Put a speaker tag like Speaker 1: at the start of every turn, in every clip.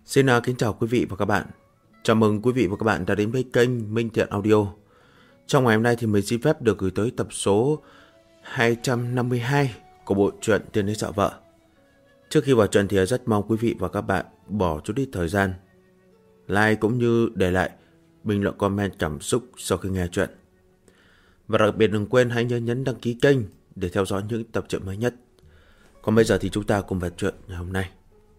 Speaker 1: Xin kính chào quý vị và các bạn. Chào mừng quý vị và các bạn đã đến với kênh Minh Thiện Audio. Trong ngày hôm nay thì mình xin phép được gửi tới tập số 252 của bộ truyện Tiên Đế Sợ Vợ. Trước khi vào truyện thì rất mong quý vị và các bạn bỏ chút ít thời gian like cũng như để lại bình luận comment cảm xúc sau khi nghe truyện. Và đặc biệt đừng quên hãy nhấn đăng ký kênh để theo dõi những tập truyện mới nhất. Còn bây giờ thì chúng ta cùng vào truyện ngày hôm nay.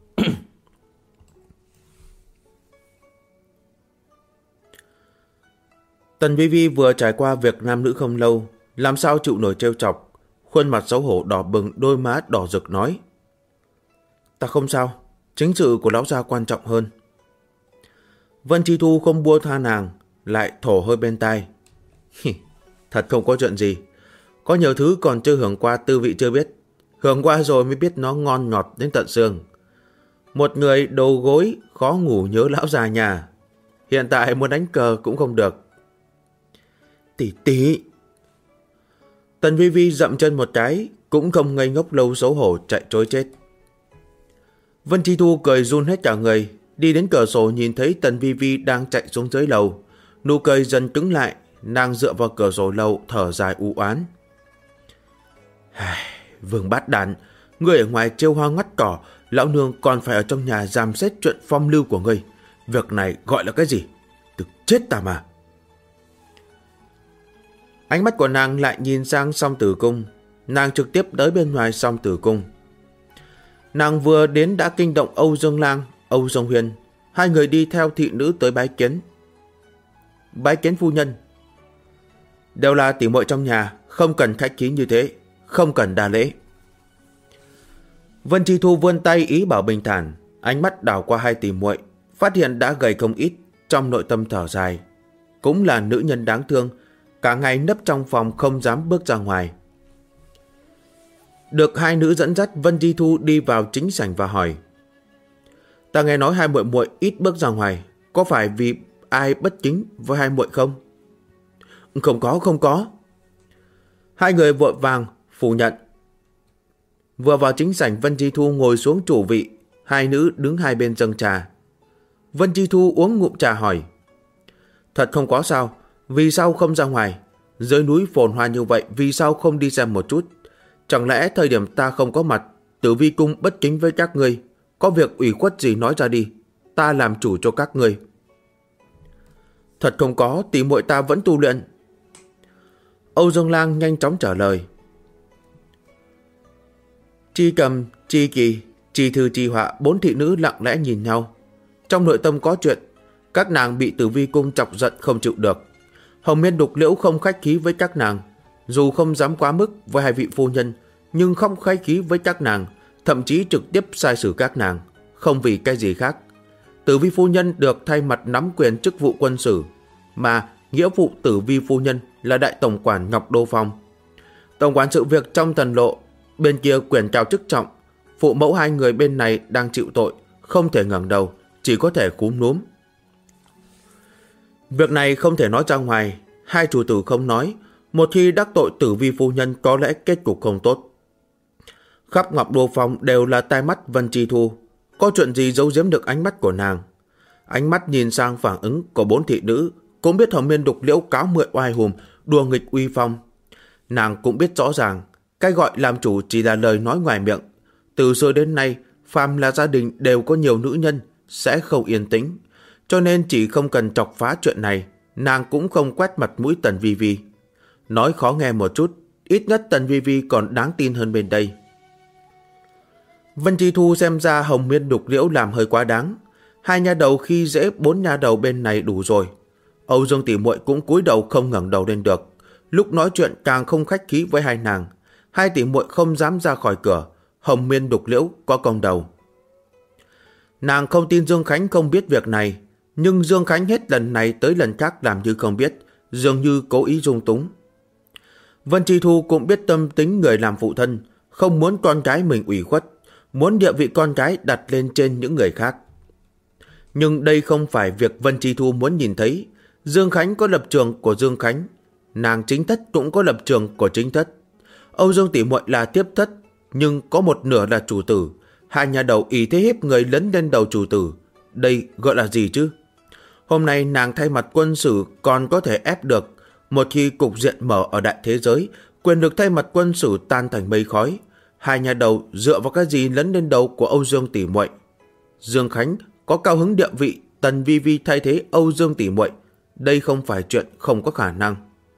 Speaker 1: Tần Vi Vi vừa trải qua việc nam nữ không lâu, làm sao chịu nổi trêu chọc, khuôn mặt xấu hổ đỏ bừng, đôi má đỏ rực nói: "Ta không sao, chính sự của lão gia quan trọng hơn." Vân Chi Thu không buông tha nàng, lại thổ hơi bên tai: "Thật không có chuyện gì, có nhiều thứ còn chưa hưởng qua tư vị chưa biết, hưởng qua rồi mới biết nó ngon ngọt đến tận xương. Một người đầu gối khó ngủ nhớ lão già nhà, hiện tại muốn đánh cờ cũng không được." "Tỷ tỷ." Tần Vi Vi dậm chân một cái, cũng không ngây ngốc lâu xấu hổ chạy trối chết. Vân Chi Thu cười run hết cả người, đi đến cửa sổ nhìn thấy Tần Vi Vi đang chạy xuống dưới lầu, nụ cười dần cứng lại, nàng dựa vào cửa sổ lầu thở dài u oán: "Vương bát đàn, ngươi ở ngoài trêu hoa ngắt cỏ, lão nương còn phải ở trong nhà giám xét chuyện phong lưu của ngươi. Việc này gọi là cái gì? Tức chết ta mà." Ánh mắt của nàng lại nhìn sang Song Tử Cung. Nàng trực tiếp tới bên ngoài Song Tử Cung. Nàng vừa đến đã kinh động Âu Dương Lang, Âu Dương Huyền. Hai người đi theo thị nữ tới bái kiến. "Bái kiến phu nhân." "Đều là tỉ muội trong nhà, không cần khách khí như thế, không cần đa lễ." Vân Chi Thu vươn tay ý bảo bình thản, ánh mắt đảo qua hai tỉ muội, phát hiện đã gầy không ít, trong nội tâm thở dài. Cũng là nữ nhân đáng thương, cả ngày nấp trong phòng không dám bước ra ngoài. Được hai nữ dẫn dắt, Vân Chi Thu đi vào chính sảnh và hỏi: "Ta nghe nói hai muội muội ít bước ra ngoài, có phải vì ai bất kính với hai muội không?" Không có." Hai người vội vàng phủ nhận. Vừa vào chính sảnh, Vân Chi Thu ngồi xuống chủ vị, hai nữ đứng hai bên dâng trà. Vân Chi Thu uống ngụm trà hỏi: "Thật không có sao, vì sao không ra ngoài? Dưới núi phồn hoa như vậy, vì sao không đi xem một chút? Chẳng lẽ thời điểm ta không có mặt, Tử Vi Cung bất kính với các ngươi? Có việc ủy khuất gì nói ra đi, ta làm chủ cho các ngươi." "Thật không có, tỷ muội ta vẫn tu luyện." Âu Dương Lang nhanh chóng trả lời. Chi Cầm, Chi Kỳ, Chi Thư, Chi Họa, bốn thị nữ lặng lẽ nhìn nhau. Trong nội tâm có chuyện, các nàng bị Tử Vi Cung chọc giận không chịu được. Hồng Miên Đục Liễu không khách khí với các nàng, dù không dám quá mức với hai vị phu nhân, nhưng không khách khí với các nàng, thậm chí trực tiếp sai xử các nàng, không vì cái gì khác. Tử Vi phu nhân được thay mặt nắm quyền chức vụ quân sử, mà nghĩa vụ Tử Vi phu nhân là đại tổng quản Ngọc Đô Phong. Tổng quản sự việc trong Thần Lộ, bên kia quyền cao chức trọng, phụ mẫu hai người bên này đang chịu tội, không thể ngẩng đầu, chỉ có thể cúm núm. Việc này không thể nói ra ngoài, hai chủ tử không nói, một khi đắc tội Tử Vi phu nhân có lẽ kết cục không tốt. Khắp Ngọc Đô Phong đều là tai mắt Vân Chi Thu, có chuyện gì giấu giếm được ánh mắt của nàng. Ánh mắt nhìn sang phản ứng của bốn thị nữ, cũng biết Hồng Miên Đục Liễu cáo mượn oai hùm, đùa nghịch uy phong. Nàng cũng biết rõ ràng, cái gọi làm chủ chỉ là lời nói ngoài miệng. Từ xưa đến nay, phàm là gia đình đều có nhiều nữ nhân, sẽ không yên tĩnh. Cho nên chỉ không cần chọc phá chuyện này, nàng cũng không quét mặt mũi Tần Vi Vi. Nói khó nghe một chút, ít nhất Tần Vi Vi còn đáng tin hơn bên đây. Vân Chi Thu xem ra Hồng Miên Đục Liễu làm hơi quá đáng. Hai nha đầu khi dễ bốn nha đầu bên này đủ rồi. Âu Dương tỷ muội cũng cúi đầu không ngẩng đầu lên được. Lúc nói chuyện càng không khách khí với hai nàng. Hai tỷ muội không dám ra khỏi cửa. Hồng Miên Đục Liễu có công đầu. Nàng không tin Dương Khánh không biết việc này, nhưng Dương Khánh hết lần này tới lần khác làm như không biết, dường như cố ý dung túng. Vân Chi Thu cũng biết tâm tính người làm phụ thân, không muốn con cái mình ủy khuất, muốn địa vị con cái đặt lên trên những người khác. Nhưng đây không phải việc Vân Chi Thu muốn nhìn thấy. Dương Khánh có lập trường của Dương Khánh, nàng chính thất cũng có lập trường của chính thất. Âu Dương tỷ muội là tiếp thất, nhưng có một nửa là chủ tử. Hai nhà đầu ý thế hiếp người lấn lên đầu chủ tử, đây gọi là gì chứ? Hôm nay nàng thay mặt quân sử còn có thể ép được. Một khi cục diện mở ở đại thế giới, quyền lực thay mặt quân sử tan thành mây khói. Hai nhà đầu dựa vào cái gì lấn lên đầu của Âu Dương tỷ muội? Dương Khánh có cao hứng địa vị, Tần Vi Vi thay thế Âu Dương tỷ muội, đây không phải chuyện không có khả năng.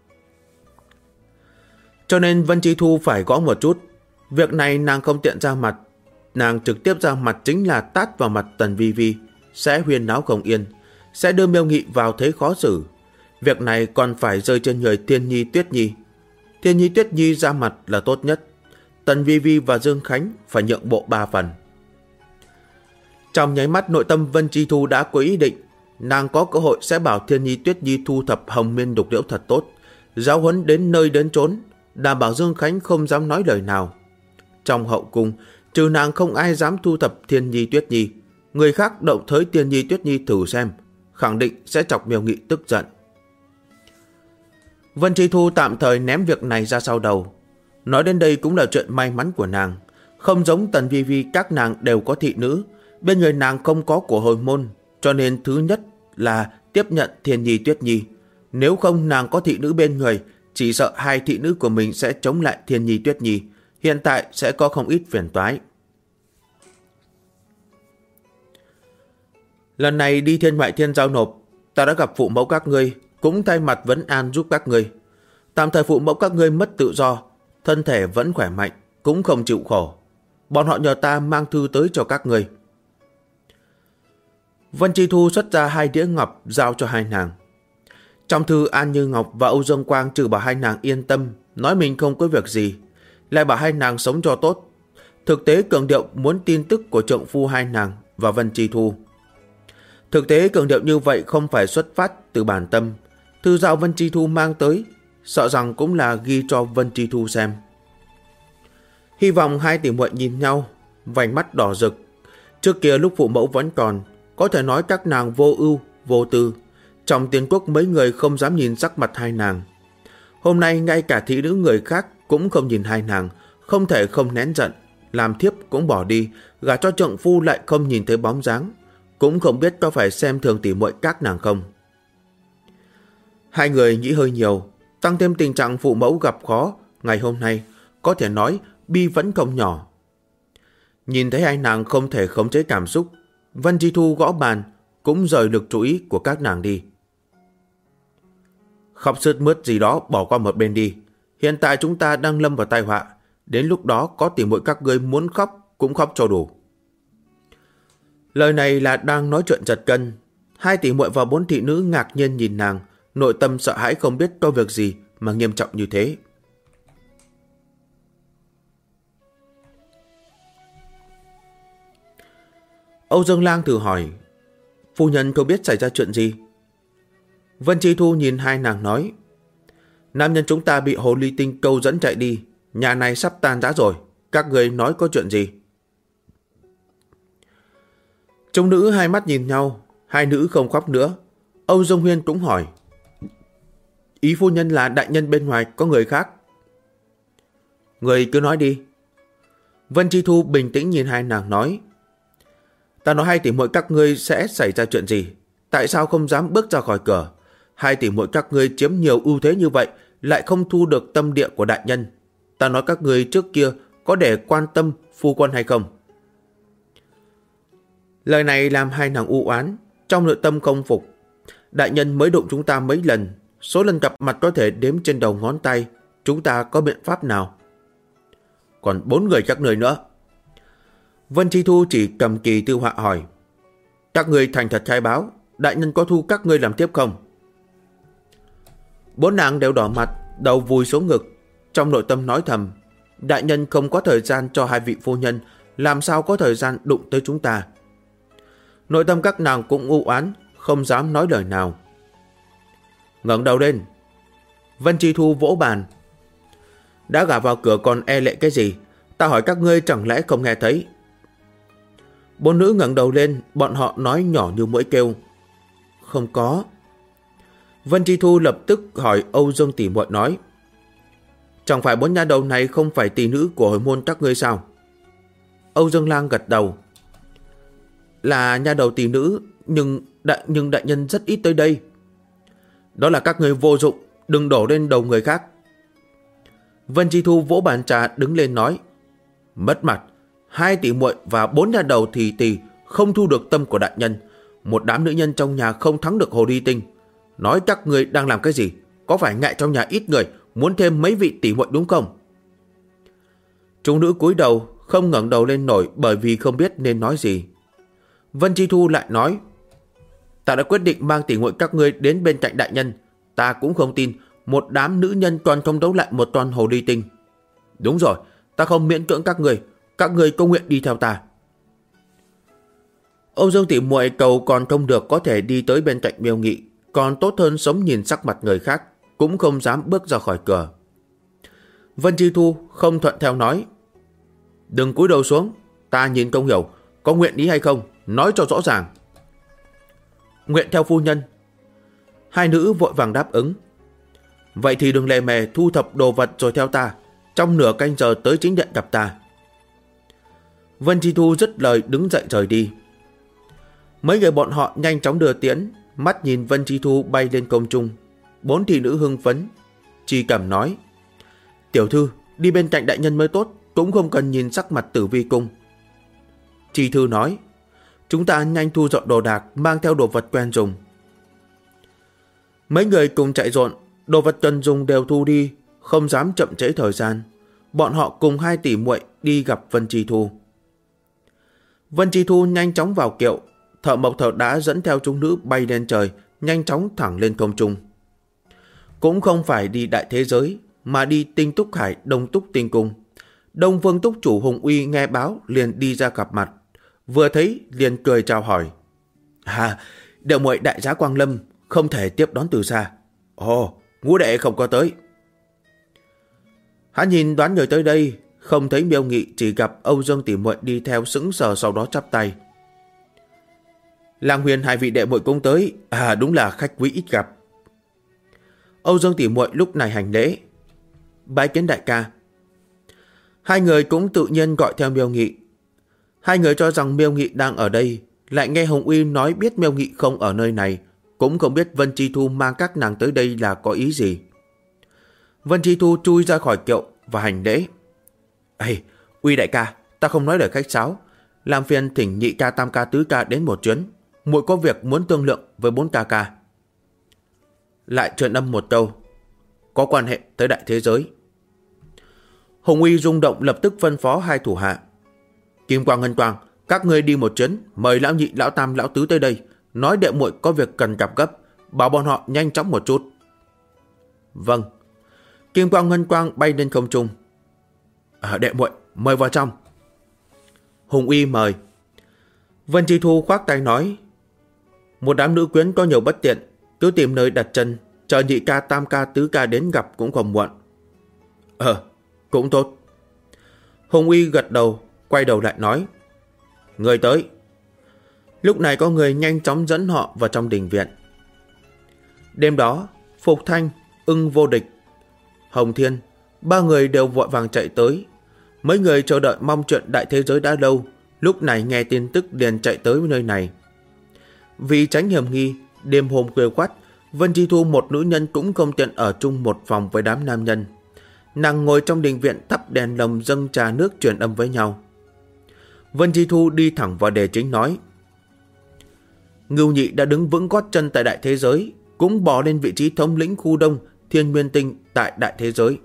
Speaker 1: Cho nên Vân Chi Thu phải gõ một chút. Việc này nàng không tiện ra mặt, nàng trực tiếp ra mặt chính là tát vào mặt Tần Vi Vi, sẽ huyên náo không yên, sẽ đưa Miêu Nghị vào thế khó xử. Việc này còn phải rơi trên người Thiên Nhi Tuyết Nhi. Thiên Nhi Tuyết Nhi ra mặt là tốt nhất. Tần Vi Vi và Dương Khánh phải nhượng bộ 3 phần. Trong nháy mắt nội tâm Vân Chi Thu đã có ý định, nàng có cơ hội sẽ bảo Thiên Nhi Tuyết Nhi thu thập hồng miên đục liễu thật tốt, giáo huấn đến nơi đến chốn, đảm bảo Dương Khánh không dám nói lời nào. Trong hậu cung, trừ nàng không ai dám thu thập Thiên Nhi Tuyết Nhi. Người khác động tới Thiên Nhi Tuyết Nhi thử xem, khẳng định sẽ chọc Miêu Nghị tức giận. Vân Chi Thu tạm thời ném việc này ra sau đầu. Nói đến đây cũng là chuyện may mắn của nàng. Không giống Tần Vi Vi, các nàng đều có thị nữ, bên người nàng không có của hồi môn, cho nên thứ nhất là tiếp nhận Thiên Nhi Tuyết Nhi. Nếu không nàng có thị nữ bên người, chỉ sợ hai thị nữ của mình sẽ chống lại Thiên Nhi Tuyết Nhi, hiện tại sẽ có không ít phiền toái. Lần này đi Thiên Ngoại Thiên giao nộp, ta đã gặp phụ mẫu các ngươi, cũng thay mặt vấn an giúp các ngươi. Tạm thời phụ mẫu các ngươi mất tự do, thân thể vẫn khỏe mạnh, cũng không chịu khổ. Bọn họ nhờ ta mang thư tới cho các ngươi. Vân Chi Thu xuất ra 2 đĩa ngọc giao cho hai nàng. Trong thư, An Như Ngọc và Âu Dương Quang trừ bảo hai nàng yên tâm, nói mình không có việc gì, lại bảo hai nàng sống cho tốt. Thực tế cường điệu muốn tin tức của trượng phu hai nàng và Vân Chi Thu. Thực tế cường điệu như vậy không phải xuất phát từ bản tâm. Thư giao Vân Chi Thu mang tới, sợ rằng cũng là ghi cho Vân Chi Thu xem. Hy vọng hai tỷ muội nhìn nhau, vành mắt đỏ rực. Trước kia lúc phụ mẫu vẫn còn, có thể nói các nàng vô ưu, vô tư. Trong Tiên Quốc mấy người không dám nhìn sắc mặt hai nàng. Hôm nay ngay cả thị nữ người khác cũng không nhìn hai nàng, không thể không nén giận. Làm thiếp cũng bỏ đi, gả cho trượng phu lại không nhìn thấy bóng dáng. Cũng không biết có phải xem thường tỷ muội các nàng không. Hai người nghĩ hơi nhiều, tăng thêm tình trạng phụ mẫu gặp khó ngày hôm nay, có thể nói bi vẫn không nhỏ. Nhìn thấy hai nàng không thể khống chế cảm xúc, Vân Chi Thu gõ bàn, cũng rời lực chú ý của các nàng đi. Khóc sướt mướt gì đó bỏ qua một bên đi. Hiện tại chúng ta đang lâm vào tai họa, đến lúc đó có tỷ muội các ngươi muốn khóc cũng khóc cho đủ. Lời này là đang nói chuyện giật gân. Hai tỷ muội và 4 thị nữ ngạc nhiên nhìn nàng, nội tâm sợ hãi không biết có việc gì mà nghiêm trọng như thế. Âu Dương Lang thử hỏi, phu nhân không biết xảy ra chuyện gì? Vân Chi Thu nhìn hai nàng nói, nam nhân chúng ta bị hồ ly tinh câu dẫn chạy đi, nhà này sắp tan rã rồi, các người nói có chuyện gì? Chúng nữ hai mắt nhìn nhau, hai nữ không khóc nữa. Âu Dương Huyên cũng hỏi, ý phu nhân là đại nhân bên ngoài có người khác? Người cứ nói đi. Vân Chi Thu bình tĩnh nhìn hai nàng nói, ta nói hai tỷ muội các ngươi sẽ xảy ra chuyện gì? Tại sao không dám bước ra khỏi cửa? Hai tỷ muội các ngươi chiếm nhiều ưu thế như vậy, lại không thu được tâm địa của đại nhân. Ta nói các ngươi trước kia có để quan tâm phu quân hay không? Lời này làm hai nàng u oán, trong nội tâm không phục. Đại nhân mới đụng chúng ta mấy lần, số lần gặp mặt có thể đếm trên đầu ngón tay, chúng ta có biện pháp nào? Còn 4 người các người nữa. Vân Chi Thu chỉ cầm kỳ thư họa hỏi, các người thành thật khai báo, đại nhân có thu các ngươi làm tiếp không? 4 nàng đều đỏ mặt, đầu vùi xuống ngực, trong nội tâm nói thầm, đại nhân không có thời gian cho hai vị phu nhân, làm sao có thời gian đụng tới chúng ta? Nội tâm các nàng cũng u oán, không dám nói lời nào. Ngẩng đầu lên. Vân Chi Thu vỗ bàn, đã gả vào cửa còn e lệ cái gì? Ta hỏi các ngươi chẳng lẽ không nghe thấy? 4 nữ ngẩng đầu lên, bọn họ nói nhỏ như mũi kêu, không có. Vân Chi Thu lập tức hỏi Âu Dương tỷ muội nói, chẳng phải 4 nha đầu này không phải tỷ nữ của hồi môn các ngươi sao? Âu Dương Lang gật đầu, Là nha đầu tỷ nữ, nhưng đại nhân rất ít tới đây. Đó là các người vô dụng, đừng đổ lên đầu người khác. Vân Chi Thu vỗ bàn trà đứng lên nói. Mất mặt, 2 tỷ muội và 4 nha đầu thì không thu được tâm của đại nhân. Một đám nữ nhân trong nhà không thắng được hồ ly tinh. Nói các người đang làm cái gì? Có phải ngại trong nhà ít người, muốn thêm mấy vị tỷ muội đúng không? Chúng nữ cúi đầu, không ngẩng đầu lên nổi bởi vì không biết nên nói gì. Vân Chi Thu lại nói. Ta đã quyết định mang tỷ muội các ngươi đến bên cạnh đại nhân. Ta cũng không tin một đám nữ nhân toàn không đấu lại một toàn hồ ly tinh. Đúng rồi, ta không miễn cưỡng các người có nguyện đi theo ta. Âu Dương tỷ muội cầu còn không được có thể đi tới bên cạnh Miêu Nghị, còn tốt hơn sống nhìn sắc mặt người khác, cũng không dám bước ra khỏi cửa. Vân Chi Thu không thuận theo nói. Đừng cúi đầu xuống, ta nhìn không hiểu, có nguyện ý hay không, nói cho rõ ràng. Nguyện theo phu nhân. 2 nữ vội vàng đáp ứng. Vậy thì đừng lề mề thu thập đồ vật rồi theo ta, trong nửa canh giờ tới chính điện gặp ta. Vân Chi Thu dứt lời đứng dậy rời đi. Mấy người bọn họ nhanh chóng đưa tiễn, mắt nhìn Vân Chi Thu bay lên không trung. 4 thị nữ hưng phấn. Chi Cẩm nói. Tiểu thư, đi bên cạnh đại nhân mới tốt, cũng không cần nhìn sắc mặt Tử Vi cung. Chi Thư nói. Chúng ta nhanh thu dọn đồ đạc, mang theo đồ vật quen dùng. Mấy người cùng chạy dọn, đồ vật cần dùng đều thu đi, không dám chậm trễ thời gian. Bọn họ cùng 2 tỷ muội đi gặp Vân Chi Thu. Vân Chi Thu nhanh chóng vào kiệu, Thợ Mộc Thợ đã dẫn theo chúng nữ bay lên trời, nhanh chóng thẳng lên không trung. Cũng không phải đi đại thế giới, mà đi Tinh Túc Hải Đông Túc Tinh Cung. Đông Vương Túc chủ Hùng Uy nghe báo liền đi ra gặp mặt, vừa thấy liền cười chào hỏi. Đệ muội đại giá quang lâm, không thể tiếp đón từ xa. Ồ, ngũ đệ không có tới. Hắn nhìn đoán người tới đây, không thấy Miêu Nghị, chỉ gặp Âu Dương tỷ muội đi theo sững sờ, sau đó chắp tay. Lang Huyền 2 vị đệ muội cũng tới, đúng là khách quý ít gặp. Âu Dương tỷ muội lúc này hành lễ. Bái kiến đại ca. 2 người cũng tự nhiên gọi theo Miêu Nghị. 2 người cho rằng Miêu Nghị đang ở đây, lại nghe Hồng Uy nói biết Miêu Nghị không ở nơi này, cũng không biết Vân Chi Thu mang các nàng tới đây là có ý gì. Vân Chi Thu chui ra khỏi kiệu và hành lễ. Uy đại ca, ta không nói lời khách sáo, làm phiền thỉnh nhị ca, tam ca, tứ ca đến một chuyến, muội có việc muốn thương lượng với 4 ca ca. Lại truyền âm một câu, có quan hệ tới đại thế giới. Hồng Uy rung động, lập tức phân phó 2 thủ hạ. Kim Quang, Ngân Quang, các ngươi đi một chuyến, mời lão nhị, lão tam, lão tứ tới đây, nói đệ muội có việc cần gặp gấp, bảo bọn họ nhanh chóng một chút. Vâng. Kim Quang, Ngân Quang bay lên không trung. Đệ muội mời vào trong. Hùng Uy mời. Vân Chi Thu khoác tay nói. Một đám nữ quyến có nhiều bất tiện, cứ tìm nơi đặt chân, chờ nhị ca, tam ca, tứ ca đến gặp cũng không muộn. Cũng tốt. Hùng Uy gật đầu, quay đầu lại nói. Người tới. Lúc này có người nhanh chóng dẫn họ vào trong đình viện. Đêm đó, Phục Thanh, Ưng Vô Địch, Hồng Thiên, 3 người đều vội vàng chạy tới. Mấy người chờ đợi mong chuyện đại thế giới đã lâu, lúc này nghe tin tức liền chạy tới nơi này. Vì tránh hiểm nghi, đêm hôm khuya khoắt, Vân Chi Thu một nữ nhân cũng không tiện ở chung một phòng với đám nam nhân. Nàng ngồi trong đình viện thắp đèn lồng, dâng trà nước truyền âm với nhau. Vân Chi Thu đi thẳng vào đề chính nói. Ngưu Nhị đã đứng vững gót chân tại đại thế giới, cũng bò lên vị trí thống lĩnh khu đông Thiên Nguyên Tinh tại đại thế giới.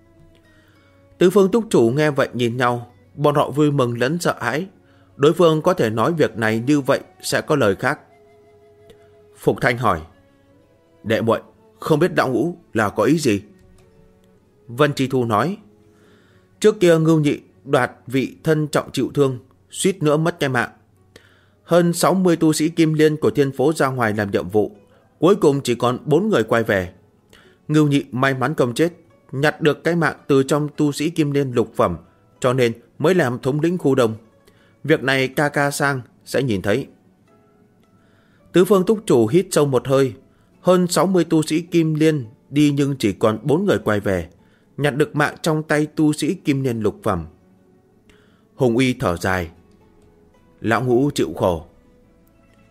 Speaker 1: Tứ phương túc chủ nghe vậy nhìn nhau, bọn họ vui mừng lẫn sợ hãi. Đối phương có thể nói việc này như vậy sẽ có lời khác. Phục Thanh hỏi. Đệ muội không biết đạo ngũ là có ý gì? Vân Chi Thu nói. Trước kia Ngưu Nhị đoạt vị thân trọng chịu thương, suýt nữa mất cái mạng. Hơn 60 tu sĩ Kim Liên của Thiên Phố ra ngoài làm nhiệm vụ, cuối cùng chỉ còn 4 người quay về. Ngưu Nhị may mắn không chết, nhặt được cái mạng từ trong tu sĩ Kim Liên lục phẩm, cho nên mới làm thống lĩnh khu đông. Việc này ca ca sang sẽ nhìn thấy. Tứ phương túc chủ hít sâu một hơi. Hơn 60 tu sĩ Kim Liên đi nhưng chỉ còn 4 người quay về, nhặt được mạng trong tay tu sĩ Kim Liên lục phẩm. Hùng Uy thở dài. Lão Ngũ chịu khổ,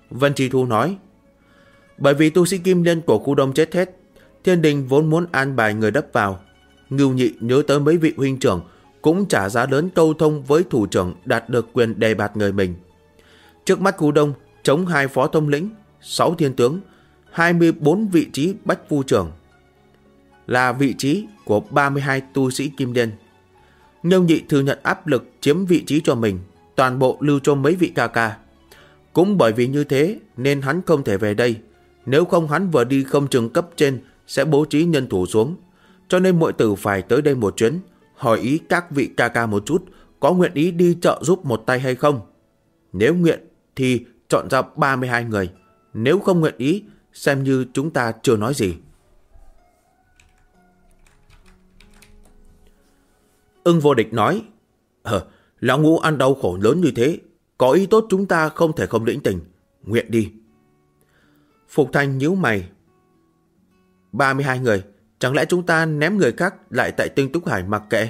Speaker 1: Vân Chi Thu nói, bởi vì tu sĩ Kim Liên của khu đông chết hết, Thiên Đình vốn muốn an bài người đắp vào. Ngưu Nhị nhớ tới mấy vị huynh trưởng cũng trả giá lớn câu thông với thủ trưởng đạt được quyền đề bạt người mình. Trước mắt khu đông chống 2 phó thống lĩnh, 6 thiên tướng, 24 vị trí bách phu trưởng, là vị trí của 32 tu sĩ Kim Liên. Ngưu Nhị thừa nhận áp lực chiếm vị trí cho mình, toàn bộ lưu cho mấy vị ca ca. Cũng bởi vì như thế nên hắn không thể về đây, nếu không hắn vừa đi không chừng cấp trên sẽ bố trí nhân thủ xuống. Cho nên muội tử phải tới đây một chuyến, hỏi ý các vị ca ca một chút có nguyện ý đi trợ giúp một tay hay không. Nếu nguyện thì chọn ra 32 người, nếu không nguyện ý xem như chúng ta chưa nói gì. Ưng Vô Địch nói, Lão Ngũ ăn đau khổ lớn như thế, có ý tốt chúng ta không thể không lĩnh tình, nguyện đi. Phục Thanh nhíu mày, 32 người, chẳng lẽ chúng ta ném người khác lại tại Tinh Túc Hải mặc kệ?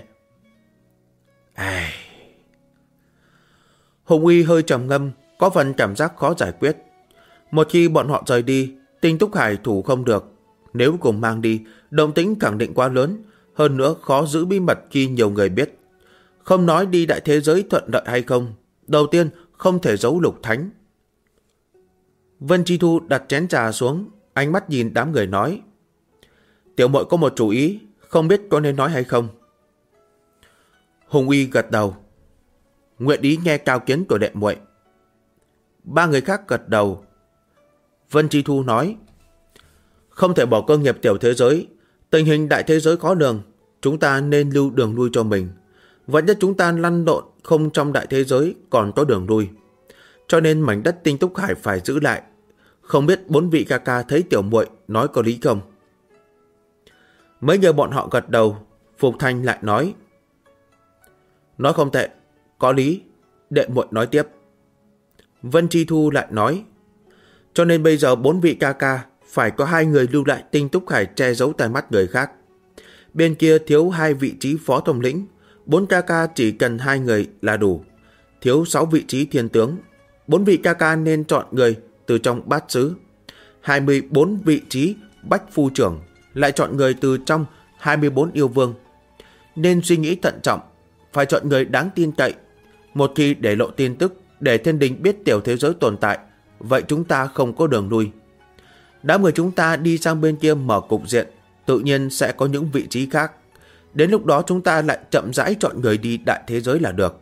Speaker 1: Hùng Uy hơi trầm ngâm, có phần cảm giác khó giải quyết. Một khi bọn họ rời đi, Tinh Túc Hải thủ không được. Nếu cùng mang đi, động tĩnh khẳng định quá lớn, hơn nữa khó giữ bí mật khi nhiều người biết. Không nói đi đại thế giới thuận lợi hay không, đầu tiên không thể giấu Lục Thánh. Vân Chi Thu đặt chén trà xuống, ánh mắt nhìn đám người nói, tiểu muội có một chủ ý, không biết có nên nói hay không. Hùng Uy gật đầu, nguyện ý nghe cao kiến của đệ muội. 3 người khác gật đầu. Vân Chi Thu nói, không thể bỏ cơ nghiệp tiểu thế giới, tình hình đại thế giới khó lường, chúng ta nên lưu đường lui cho mình. Vậy nhất chúng ta lăn lộn không trong đại thế giới còn có đường lui. Cho nên mảnh đất Tinh Túc Hải phải giữ lại. Không biết 4 vị ca ca thấy tiểu muội nói có lý không? Mấy người bọn họ gật đầu. Phục Thanh lại nói, nói không tệ, có lý, đệ muội nói tiếp. Vân Chi Thu lại nói, cho nên bây giờ 4 vị ca ca phải có 2 người lưu lại Tinh Túc Hải che giấu tai mắt người khác. Bên kia thiếu 2 vị trí phó thống lĩnh, 4 ca ca chỉ cần 2 người là đủ. Thiếu 6 vị trí thiên tướng, 4 vị ca ca nên chọn người từ trong bát xứ. 24 vị trí bách phu trưởng, lại chọn người từ trong 24 yêu vương. Nên suy nghĩ thận trọng, phải chọn người đáng tin cậy. Một khi để lộ tin tức để Thiên Đình biết tiểu thế giới tồn tại, vậy chúng ta không có đường lui. Đám người chúng ta đi sang bên kia mở cục diện, tự nhiên sẽ có những vị trí khác. Đến lúc đó chúng ta lại chậm rãi chọn người đi đại thế giới là được.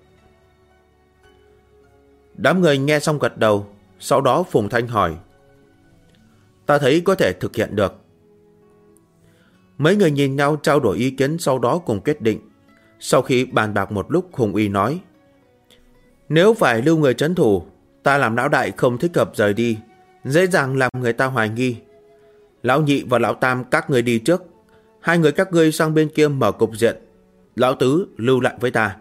Speaker 1: Đám người nghe xong gật đầu. Sau đó Phùng Thanh hỏi, ta thấy có thể thực hiện được. Mấy người nhìn nhau trao đổi ý kiến, sau đó cùng quyết định. Sau khi bàn bạc một lúc, Hùng Uy nói, nếu phải lưu người trấn thủ, ta làm lão đại không thích hợp rời đi, dễ dàng làm người ta hoài nghi. Lão Nhị và lão Tam các người đi trước, 2 người các ngươi sang bên kia mở cục diện, lão Tứ lưu lại với ta.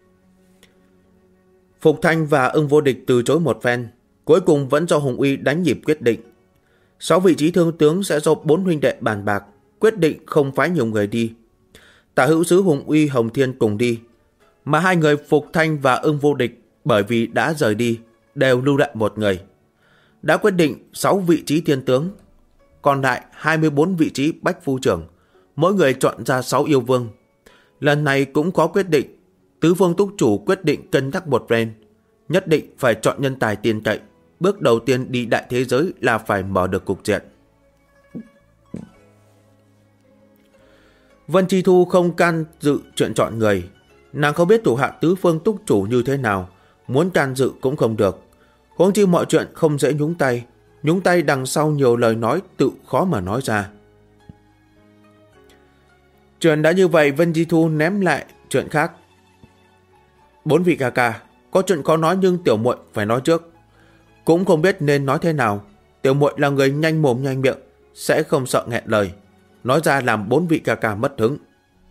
Speaker 1: Phục Thanh và Ưng Vô Địch từ chối một phen, cuối cùng vẫn do Hùng Uy đánh nhịp quyết định. 6 vị trí thương tướng sẽ do 4 huynh đệ bàn bạc, quyết định không phái nhiều người đi. Tả hữu sứ Hùng Uy, Hồng Thiên cùng đi, mà 2 người Phục Thanh và Ưng Vô Địch bởi vì đã rời đi đều lưu lại một người. Đã quyết định 6 vị trí thiên tướng, còn lại 24 vị trí bách phu trưởng, mỗi người chọn ra 6 yêu vương. Lần này cũng có quyết định, Tứ Phương Túc Chủ quyết định cân nhắc một phen, nhất định phải chọn nhân tài tin cậy. Bước đầu tiên đi đại thế giới là phải mở được cục diện. Vân Chi Thu không can dự chuyện chọn người. Nàng không biết thủ hạ Tứ Phương Túc Chủ như thế nào, muốn can dự cũng không được. Huống chi mọi chuyện không dễ nhúng tay đằng sau nhiều lời nói tự khó mà nói ra. Chuyện đã như vậy, Vân Chi Thu ném lại chuyện khác. 4 vị ca ca, có chuyện khó nói nhưng tiểu muội phải nói trước. Cũng không biết nên nói thế nào. Tiểu muội là người nhanh mồm nhanh miệng, sẽ không sợ nghẹn lời, nói ra làm 4 vị ca ca mất hứng.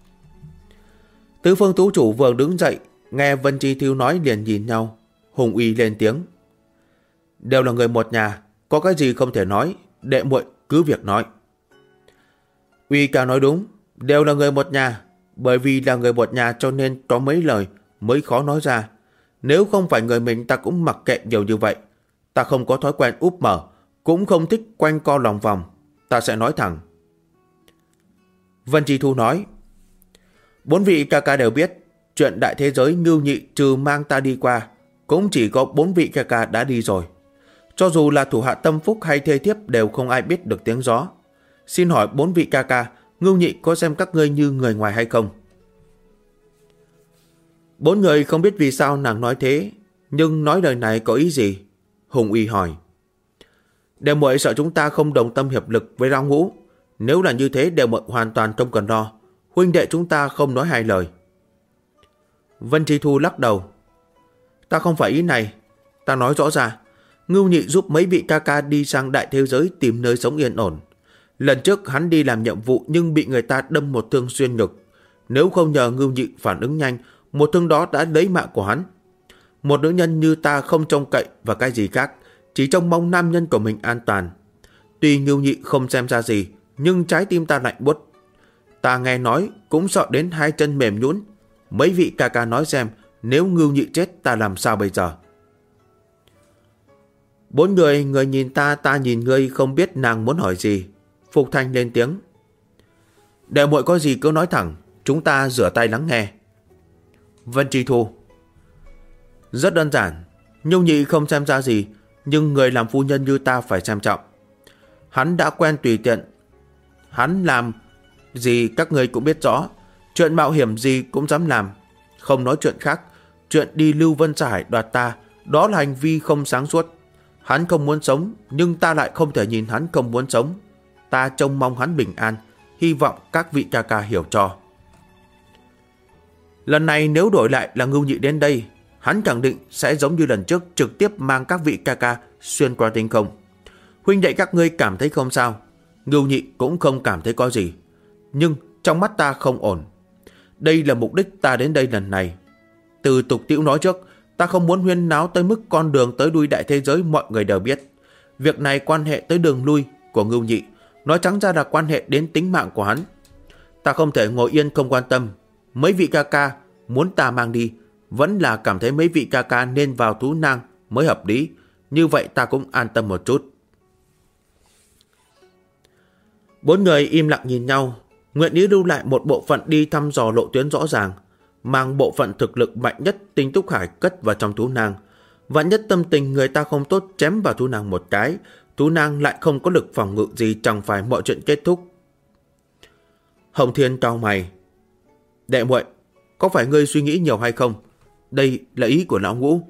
Speaker 1: Tứ Phương Tú Chủ vừa đứng dậy, nghe Vân Chi Thu nói liền nhìn nhau. Hùng Uy lên tiếng, đều là người một nhà, có cái gì không thể nói, đệ muội cứ việc nói. Uy ca nói đúng, đều là người một nhà, bởi vì là người một nhà cho nên có mấy lời mới khó nói ra. Nếu không phải người mình ta cũng mặc kệ nhiều như vậy, Ta không có thói quen úp mở, cũng không thích quanh co lòng vòng. Ta sẽ nói thẳng. Vân Chi Thu nói, 4 vị ca ca đều biết, chuyện đại thế giới Ngưu Nhị trừ mang ta đi qua, cũng chỉ có 4 vị ca ca đã đi rồi. Cho dù là thủ hạ tâm phúc hay thê thiếp đều không ai biết được tiếng gió. Xin hỏi 4 vị ca ca, Ngưu Nhị có xem các ngươi như người ngoài hay không? 4 người không biết vì sao nàng nói thế, nhưng nói lời này có ý gì? Hùng Uy hỏi. Đều muội sợ chúng ta không đồng tâm hiệp lực với Lão Ngũ. Nếu là như thế đều muội hoàn toàn không cần lo. Huynh đệ chúng ta không nói hai lời. Vân Chi Thu lắc đầu. Ta không phải ý này. Ta nói rõ ra. Ngưu Nhị giúp mấy vị ca ca đi sang đại thế giới tìm nơi sống yên ổn. Lần trước hắn đi làm nhiệm vụ nhưng bị người ta đâm một thương xuyên ngực. Nếu không nhờ Ngưu Nhị phản ứng nhanh, một thương đó đã lấy mạng của hắn. Một nữ nhân như ta không trông cậy vào cái gì khác, chỉ trông mong nam nhân của mình an toàn. Tuy Ngưu Nhị không xem ra gì, nhưng trái tim ta lạnh buốt. Ta nghe nói cũng sợ đến hai chân mềm nhũn. Mấy vị ca ca nói xem, nếu Ngưu Nhị chết ta làm sao bây giờ? 4 người, người nhìn ta, ta nhìn ngươi, không biết nàng muốn hỏi gì. Phục Thanh lên tiếng. Đệ muội có gì cứ nói thẳng, chúng ta rửa tay lắng nghe. Vân Chi Thu. Rất đơn giản, Ngưu Nhị không xem ra gì, nhưng người làm phu nhân như ta phải xem trọng. Hắn đã quen tùy tiện. Hắn làm gì các người cũng biết rõ. Chuyện mạo hiểm gì cũng dám làm. Không nói chuyện khác, chuyện đi Lưu Vân Sa Hải đoạt ta, đó là hành vi không sáng suốt. Hắn không muốn sống, nhưng ta lại không thể nhìn hắn không muốn sống. Ta trông mong hắn bình an, hy vọng các vị ca ca hiểu cho. Lần này nếu đổi lại là Ngưu Nhị đến đây, hắn khẳng định sẽ giống như lần trước, trực tiếp mang các vị ca ca xuyên qua tinh không. Huynh đệ các ngươi cảm thấy không sao, Ngưu Nhị cũng không cảm thấy có gì. Nhưng trong mắt ta không ổn. Đây là mục đích ta đến đây lần này. Từ tục tiễu nói trước, ta không muốn huyên náo tới mức con đường tới đuôi đại thế giới mọi người đều biết. Việc này quan hệ tới đường lui của Ngưu Nhị, nói trắng ra là quan hệ đến tính mạng của hắn. Ta không thể ngồi yên không quan tâm. Mấy vị ca ca muốn ta mang đi, vẫn là cảm thấy mấy vị ca ca nên vào thú nang mới hợp lý. Như vậy ta cũng an tâm một chút. 4 người im lặng nhìn nhau, nguyện ý lưu lại một bộ phận đi thăm dò lộ tuyến rõ ràng, mang bộ phận thực lực mạnh nhất Tinh Túc Hải cất vào trong thú nang. Vạn nhất tâm tình người ta không tốt chém vào thú nang một cái, thú nang lại không có lực phòng ngự gì, chẳng phải mọi chuyện kết thúc. Hồng Thiên cau mày. Đệ muội, có phải ngươi suy nghĩ nhiều hay không? Đây là ý của Lão Ngũ.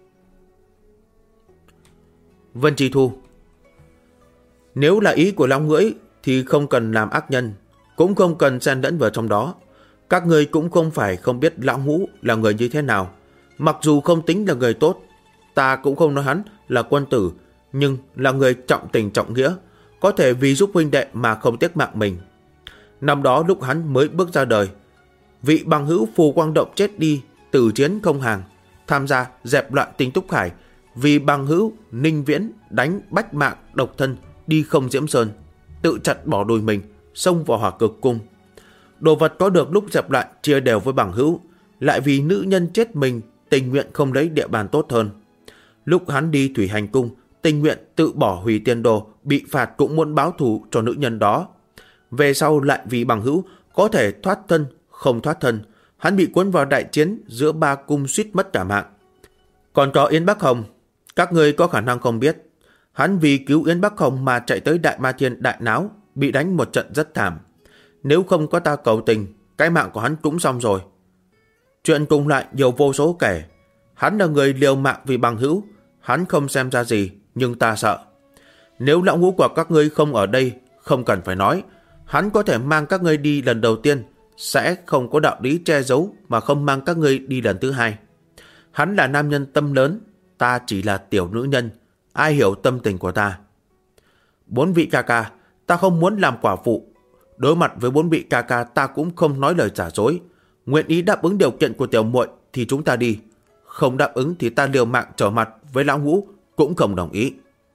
Speaker 1: Vân Chi Thu. Nếu là ý của Lão Ngũ thì không cần làm ác nhân, cũng không cần xen lẫn vào trong đó. Các người cũng không phải không biết Lão Ngũ là người như thế nào. Mặc dù không tính là người tốt, ta cũng không nói hắn là quân tử, nhưng là người trọng tình trọng nghĩa, có thể vì giúp huynh đệ mà không tiếc mạng mình. Năm đó lúc hắn mới bước ra đời, vị bằng hữu Phù Quang Động chết đi, tử chiến không hàng, tham gia dẹp loạn Tinh Túc Hải, vì bằng hữu Ninh Viễn đánh bách mạng độc thân đi Không Diễm Sơn, tự chặt bỏ đùi mình, xông vào Hỏa Cực Cung. Đồ vật có được lúc dẹp loạn chia đều với bằng hữu, lại vì nữ nhân chết mình tình nguyện không lấy địa bàn tốt hơn. Lúc hắn đi Thủy Hành Cung, tình nguyện tự bỏ hủy tiền đồ, bị phạt cũng muốn báo thù cho nữ nhân đó. Về sau lại vì bằng hữu có thể thoát thân, không thoát thân, hắn bị cuốn vào đại chiến giữa 3 cung suýt mất cả mạng. Còn có Yến Bắc Hồng, các người có khả năng không biết, hắn vì cứu Yến Bắc Hồng mà chạy tới Đại Ma Thiên đại náo, bị đánh một trận rất thảm. Nếu không có ta cầu tình, cái mạng của hắn cũng xong rồi. Chuyện cùng lại nhiều vô số kể. Hắn là người liều mạng vì bằng hữu, hắn không xem ra gì, nhưng ta sợ. Nếu Lão Ngũ của các ngươi không ở đây, không cần phải nói, hắn có thể mang các ngươi đi lần đầu tiên, sẽ không có đạo lý che giấu mà không mang các ngươi đi lần thứ hai. Hắn là nam nhân tâm lớn, ta chỉ là tiểu nữ nhân, ai hiểu tâm tình của ta. 4 vị ca ca, ta không muốn làm quả phụ. Đối mặt với 4 vị ca ca ta cũng không nói lời giả dối. Nguyện ý đáp ứng điều kiện của tiểu muội thì chúng ta đi. Không đáp ứng thì ta liều mạng trở mặt với Lão Ngũ, cũng không đồng ý.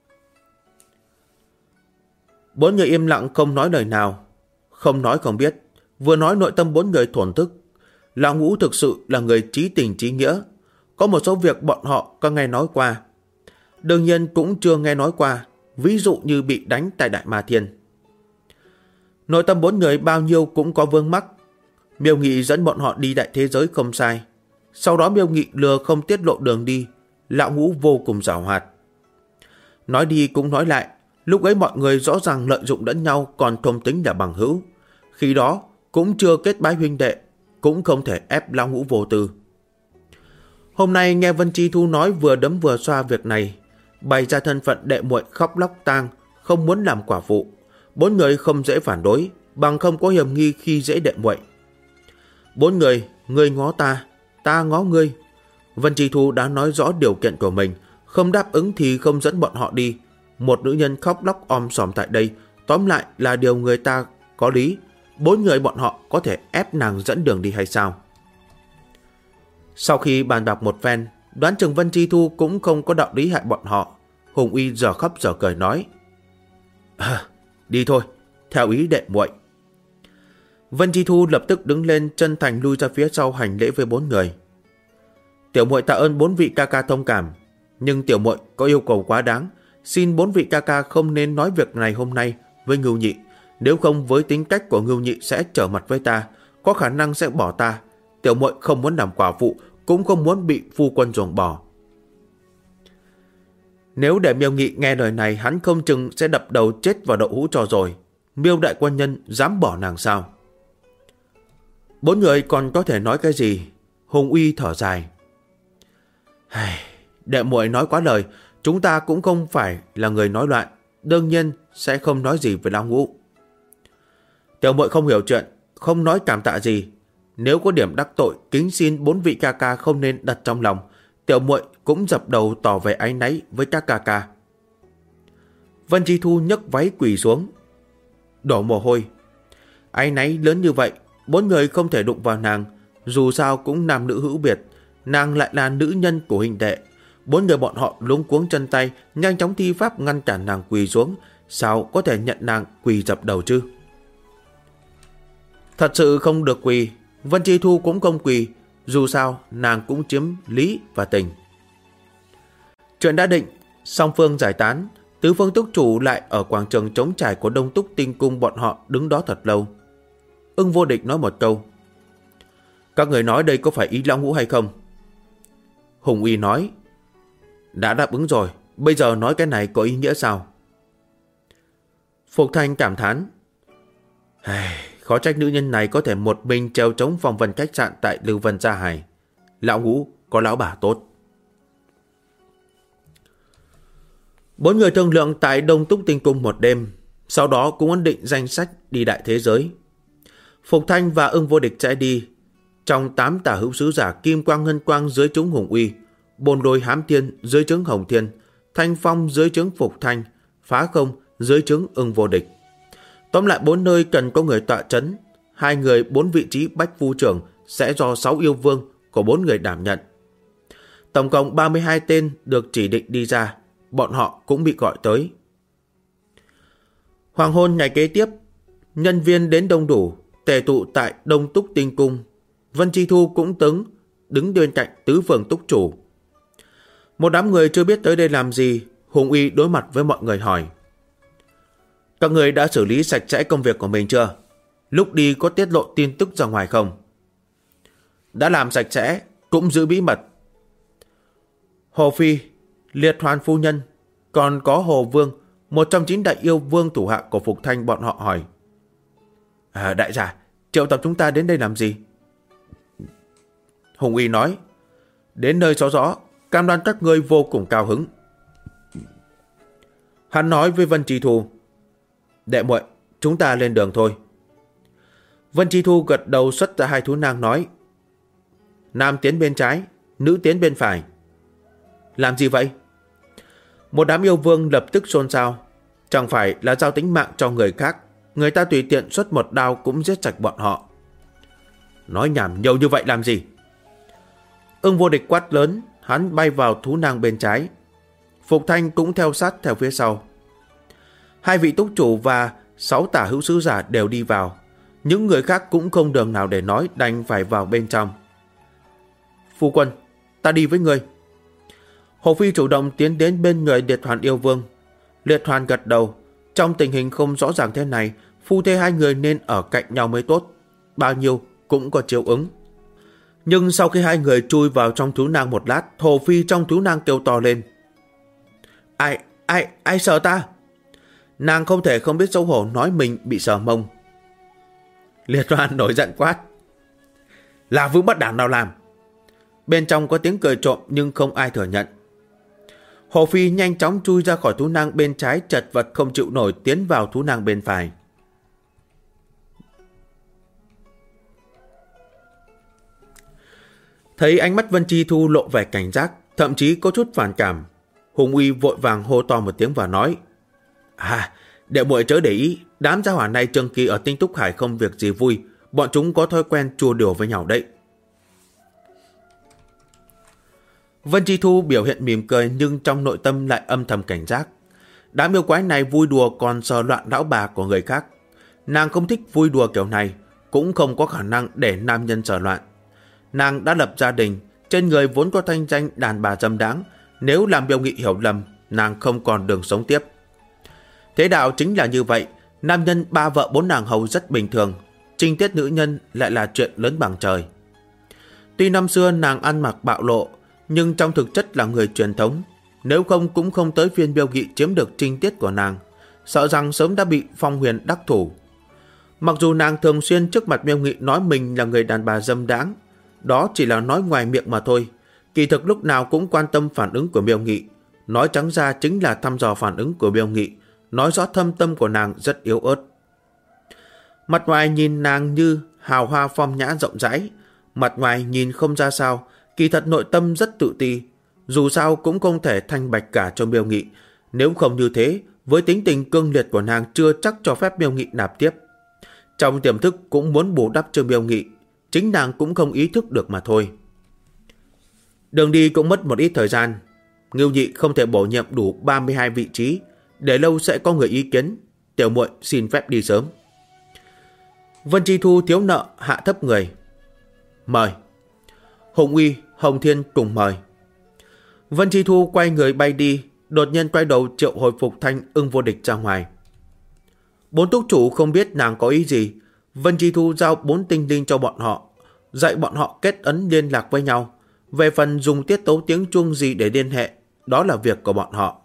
Speaker 1: 4 người im lặng không nói lời nào. Không nói không biết, vừa nói nội tâm 4 người thổn thức. Lão Ngũ thực sự là người chí tình chí nghĩa. Có một số việc bọn họ có nghe nói qua. đương nhiên cũng chưa nghe nói qua, ví dụ như bị đánh tại Đại Ma Thiên. Nội tâm 4 người bao nhiêu cũng có vương mắc. Miêu Nghị dẫn bọn họ đi đại thế giới không sai. Sau đó Miêu Nghị lừa không tiết lộ đường đi. Lão Ngũ vô cùng giàu hoạt. Nói đi cũng nói lại, lúc ấy mọi người rõ ràng lợi dụng lẫn nhau, còn không tính là bằng hữu. Khi đó cũng chưa kết bái huynh đệ, cũng không thể ép Lão Ngũ vô tư. Hôm nay nghe Vân Chi Thu nói vừa đấm vừa xoa việc này, bày ra thân phận đệ muội khóc lóc tang, không muốn làm quả phụ. 4 người không dễ phản đối, bằng không có hiểm nghi khi dễ đệ muội. 4 người, ngươi ngó ta ngó ngươi. Vân Chi Thu đã nói rõ điều kiện của mình, không đáp ứng thì không dẫn bọn họ đi. Một nữ nhân khóc lóc om sòm tại đây, tóm lại là điều người ta có lý. 4 người bọn họ có thể ép nàng dẫn đường đi hay sao? Sau khi bàn bạc một phen, đoán chừng Vân Chi Thu cũng không có đạo lý hại bọn họ. Hùng Uy giờ khóc giờ cười nói: đi thôi, theo ý đệ muội. Vân Chi Thu lập tức đứng lên, chân thành lui ra phía sau hành lễ với 4 người. Tiểu muội tạ ơn 4 vị ca ca thông cảm, nhưng tiểu muội có yêu cầu quá đáng, xin 4 vị ca ca không nên nói việc này hôm nay với Ngưu Nhị, nếu không với tính cách của Ngưu Nhị sẽ trở mặt với ta, có khả năng sẽ bỏ ta. Tiểu muội không muốn làm quả phụ, cũng không muốn bị phu quân ruồng bỏ. Nếu để Miêu Nghị nghe lời này, hắn không chừng sẽ đập đầu chết vào đậu hũ cho rồi. Miêu đại quan nhân dám bỏ nàng sao? 4 người còn có thể nói cái gì? Hùng Uy thở dài: đệ muội nói quá lời, chúng ta cũng không phải là người nói loạn, đương nhiên sẽ không nói gì với Lão Ngũ. Tiểu muội không hiểu chuyện, không nói cảm tạ gì. Nếu có điểm đắc tội, kính xin 4 vị ca ca không nên đặt trong lòng. Tiểu muội cũng dập đầu tỏ vẻ áy náy với các ca ca. Vân Chi Thu nhấc váy quỳ xuống, đổ mồ hôi. Áy náy lớn như vậy, 4 người không thể đụng vào nàng. Dù sao cũng nam nữ hữu biệt, nàng lại là nữ nhân của huynh đệ. 4 người bọn họ luống cuống chân tay, nhanh chóng thi pháp ngăn cản nàng quỳ xuống. Sao có thể nhận nàng quỳ dập đầu chứ? Thật sự không được quỳ. Vân Chi Thu cũng không quỳ, dù sao nàng cũng chiếm lý và tình. Chuyện đã định, song phương giải tán. Tứ phương túc chủ lại ở quảng trường trống trải của Đông Túc Tinh Cung, bọn họ đứng đó thật lâu. Ưng Vô Địch nói một câu: các người nói đây có phải ý Lão Ngũ hay không? Hùng Uy nói: đã đáp ứng rồi, bây giờ nói cái này có ý nghĩa sao? Phục Thanh cảm thán: khó trách nữ nhân này có thể một mình treo chống phong vân khách sạn tại Lưu Vân Gia Hải. Lão Ngũ có lão bà tốt. 4 người thương lượng tại Đông Túc Tinh Cung một đêm, sau đó cũng ấn định danh sách đi đại thế giới. Phục Thanh và Ưng Vô Địch sẽ đi. Trong 8 tả hữu sứ giả, Kim Quang Ngân Quang dưới trướng Hùng Uy, Bồn Đồi Hám Thiên dưới trướng Hồng Thiên, Thanh Phong dưới trướng Phục Thanh, Phá Không dưới trướng Ưng Vô Địch. Tóm lại 4 nơi cần có người tọa chấn. 2 người 4 vị trí bách phu trưởng sẽ do 6 yêu vương của 4 người đảm nhận. Tổng cộng 32 tên được chỉ định đi ra, bọn họ cũng bị gọi tới. Hoàng hôn ngày kế tiếp, nhân viên đến đông đủ, tề tụ tại Đông Túc Tinh Cung. Vân Chi Thu cũng đứng bên cạnh tứ phường túc chủ. Một đám người chưa biết tới đây làm gì. Hùng Uy đối mặt với mọi người hỏi: các người đã xử lý sạch sẽ công việc của mình chưa? Lúc đi có tiết lộ tin tức ra ngoài không? Đã làm sạch sẽ, cũng giữ bí mật. Hồ Phi, Liệt Hoàn phu nhân, còn có Hồ Vương, một trong 9 đại yêu vương thủ hạ của Phục Thanh, bọn họ hỏi: đại giả, triệu tập chúng ta đến đây làm gì? Hùng Uy nói: đến nơi rõ rõ, cam đoan các ngươi vô cùng cao hứng. Hắn nói với Vân Chi Thu: đệ muội, chúng ta lên đường thôi. Vân Chi Thu gật đầu xuất ra 2 thú nang nói: nam tiến bên trái, nữ tiến bên phải. Làm gì vậy? Một đám yêu vương lập tức xôn xao. Chẳng phải là giao tính mạng cho người khác, người ta tùy tiện xuất một đao cũng giết sạch bọn họ. Nói nhảm nhiều như vậy làm gì? Ưng Vô Địch quát lớn, hắn bay vào thú nang bên trái. Phục Thanh cũng theo sát theo phía sau. 2 vị túc chủ và 6 tả hữu sứ giả đều đi vào. Những người khác cũng không đường nào để nói, đành phải vào bên trong. Phu quân, ta đi với ngươi. Hồ Phi chủ động tiến đến bên người Liệt Hoàn yêu vương. Liệt Hoàn gật đầu. Trong tình hình không rõ ràng thế này, phu thê hai người nên ở cạnh nhau mới tốt. Bao nhiêu cũng có chiếu ứng. Nhưng sau khi hai người chui vào trong thú nang một lát, Hồ Phi trong thú nang kêu to lên. Ai sợ ta? Nàng không thể không biết xấu hổ nói mình bị sờ mông. Liệt Hoàn nổi giận quát. Là Vương Bất Đảng nào làm? Bên trong có tiếng cười trộm nhưng không ai thừa nhận. Hồ Phi nhanh chóng chui ra khỏi thú nang bên trái, chật vật không chịu nổi tiến vào thú nang bên phải. Thấy ánh mắt Vân Chi Thu lộ vẻ cảnh giác, thậm chí có chút phản cảm, Hùng Uy vội vàng hô to một tiếng và nói. Đệ muội chớ để ý, đám gia hỏa này trường kỳ ở Tinh Túc Hải không việc gì vui, bọn chúng có thói quen chua điều với nhau đấy. Vân Chi Thu biểu hiện mỉm cười nhưng trong nội tâm lại âm thầm cảnh giác. Đám yêu quái này vui đùa còn sờ loạn lão bà của người khác. Nàng không thích vui đùa kiểu này, cũng không có khả năng để nam nhân sờ loạn. Nàng đã lập gia đình, trên người vốn có thanh danh đàn bà dâm đáng. Nếu làm Miêu Nghị hiểu lầm, nàng không còn đường sống tiếp. Thế đạo chính là như vậy, nam nhân 3 vợ 4 nàng hầu rất bình thường, trinh tiết nữ nhân lại là chuyện lớn bằng trời. Tuy năm xưa nàng ăn mặc bạo lộ, nhưng trong thực chất là người truyền thống. Nếu không cũng không tới phiên Miêu Nghị chiếm được trinh tiết của nàng, sợ rằng sớm đã bị Phong Huyền đắc thủ. Mặc dù nàng thường xuyên trước mặt Miêu Nghị nói mình là người đàn bà dâm đáng, đó chỉ là nói ngoài miệng mà thôi. Kỳ thực lúc nào cũng quan tâm phản ứng của Miêu Nghị, nói trắng ra chính là thăm dò phản ứng của Miêu Nghị, nói rõ thâm tâm của nàng rất yếu ớt. Mặt ngoài nhìn nàng như hào hoa phong nhã rộng rãi, mặt ngoài nhìn không ra sao, kỳ thật nội tâm rất tự ti. Dù sao cũng không thể thanh bạch cả cho Miêu Nghị, nếu không như thế, với tính tình cương liệt của nàng chưa chắc cho phép Miêu Nghị nạp tiếp. Trong tiềm thức cũng muốn bù đắp cho Miêu Nghị, chính nàng cũng không ý thức được mà thôi. Đường đi cũng mất một ít thời gian. Ngưu Nhị không thể bổ nhiệm đủ 32 vị trí, để lâu sẽ có người ý kiến. Tiểu muội xin phép đi sớm. Vân Chi Thu thiếu nợ hạ thấp người. Mời. Hùng Uy, Hồng Thiên cùng mời. Vân Chi Thu quay người bay đi, đột nhiên quay đầu triệu hồi Phục Thanh Ưng Vô Địch ra ngoài. 4 túc chủ không biết nàng có ý gì. Vân Chi Thu giao 4 tinh linh cho bọn họ, dạy bọn họ kết ấn liên lạc với nhau. Về phần dùng tiết tấu tiếng chuông gì để liên hệ, đó là việc của bọn họ.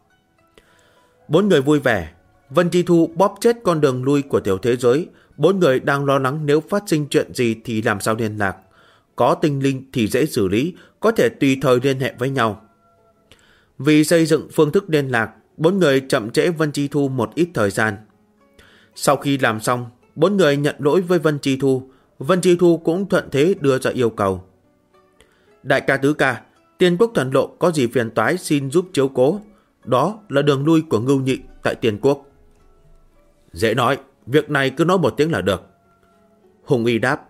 Speaker 1: 4 người vui vẻ. Vân Chi Thu bóp chết con đường lui của tiểu thế giới. 4 người đang lo lắng nếu phát sinh chuyện gì thì làm sao liên lạc. Có tinh linh thì dễ xử lý, có thể tùy thời liên hệ với nhau. Vì xây dựng phương thức liên lạc, 4 người chậm trễ Vân Chi Thu một ít thời gian. Sau khi làm xong, 4 người nhận lỗi với Vân Chi Thu. Vân Chi Thu cũng thuận thế đưa ra yêu cầu. Đại ca tứ ca, Tiên Quốc Thần Lộ có gì phiền toái xin giúp chiếu cố. Đó là đường lui của Ngưu Nhị tại Tiên Quốc. Dễ nói, việc này cứ nói một tiếng là được. Hùng Uy đáp.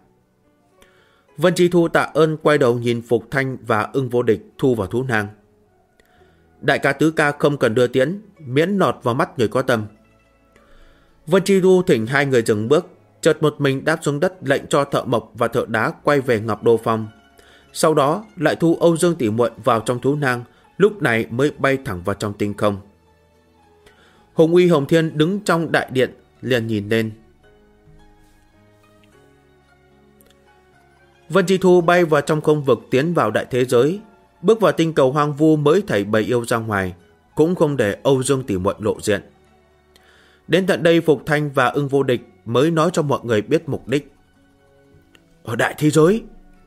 Speaker 1: Vân Chi Thu tạ ơn quay đầu nhìn Phục Thanh và Ưng Vô Địch thu vào thú nang. Đại ca tứ ca không cần đưa tiễn, miễn lọt vào mắt người có tâm. Vân Chi Thu thỉnh hai người dừng bước, chợt một mình đáp xuống đất lệnh cho thợ mộc và thợ đá quay về Ngọc Đô Phong. Sau đó lại thu Âu Dương tỷ muội vào trong thú nang, lúc này mới bay thẳng vào trong tinh không. Hùng Uy Hồng Thiên đứng trong đại điện liền nhìn lên. Vân Chi Thu bay vào trong không vực tiến vào đại thế giới, bước vào tinh cầu hoang vu mới thảy bầy yêu ra ngoài, cũng không để Âu Dương tỷ muội lộ diện. Đến tận đây Phục Thanh và Ưng Vô Địch mới nói cho mọi người biết mục đích. Ở đại thế giới,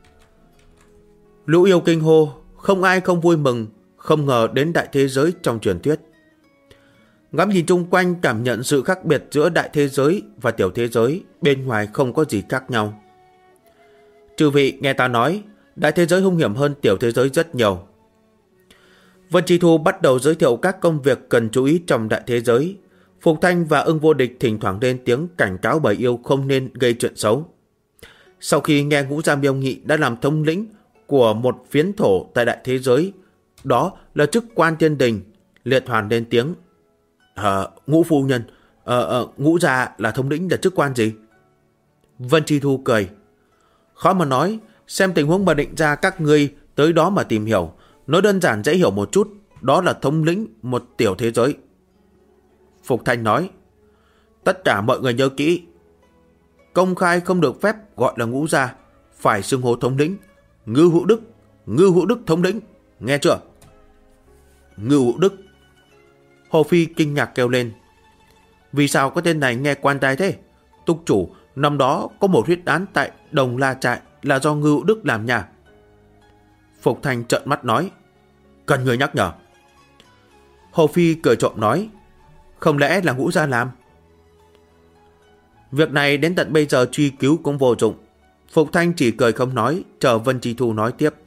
Speaker 1: lũ yêu kinh hô, không ai không vui mừng, không ngờ đến đại thế giới trong truyền thuyết. Ngắm nhìn chung quanh cảm nhận sự khác biệt giữa đại thế giới và tiểu thế giới, bên ngoài không có gì khác nhau. Chư vị nghe ta nói, đại thế giới hung hiểm hơn tiểu thế giới rất nhiều. Vân Chi Thu bắt đầu giới thiệu các công việc cần chú ý trong đại thế giới. Phục Thanh và Ưng Vô Địch thỉnh thoảng lên tiếng cảnh cáo bầy yêu không nên gây chuyện xấu. Sau khi nghe Ngũ Gia Miêu Nghị đã làm thống lĩnh của một phiến thổ tại đại thế giới, đó là chức quan thiên đình, Liệt Hoàn lên tiếng. Ngũ phu nhân, Ngũ Gia là thống lĩnh là chức quan gì? Vân Chi Thu cười. Khó mà nói, xem tình huống mà định ra các ngươi tới đó mà tìm hiểu. Nói đơn giản dễ hiểu một chút, đó là thống lĩnh một tiểu thế giới. Phục Thanh nói, tất cả mọi người nhớ kỹ, công khai không được phép gọi là Ngũ gia, phải xưng hô thống lĩnh, Ngưu Hữu Đức thống lĩnh, nghe chưa? Ngưu Hữu Đức. Hồ Phi kinh ngạc kêu lên, vì sao cái tên này nghe quen tai thế? Túc chủ, năm đó có một huyết án tại Đồng La Trại là do Ngưu Hữu Đức làm nha. Phục Thanh trợn mắt nói, cần người nhắc nhở. Hồ Phi cười trộm nói, không lẽ là Ngũ gia làm? Việc này đến tận bây giờ truy cứu cũng vô dụng. Phục Thanh chỉ cười không nói, chờ Vân Chi Thu nói tiếp.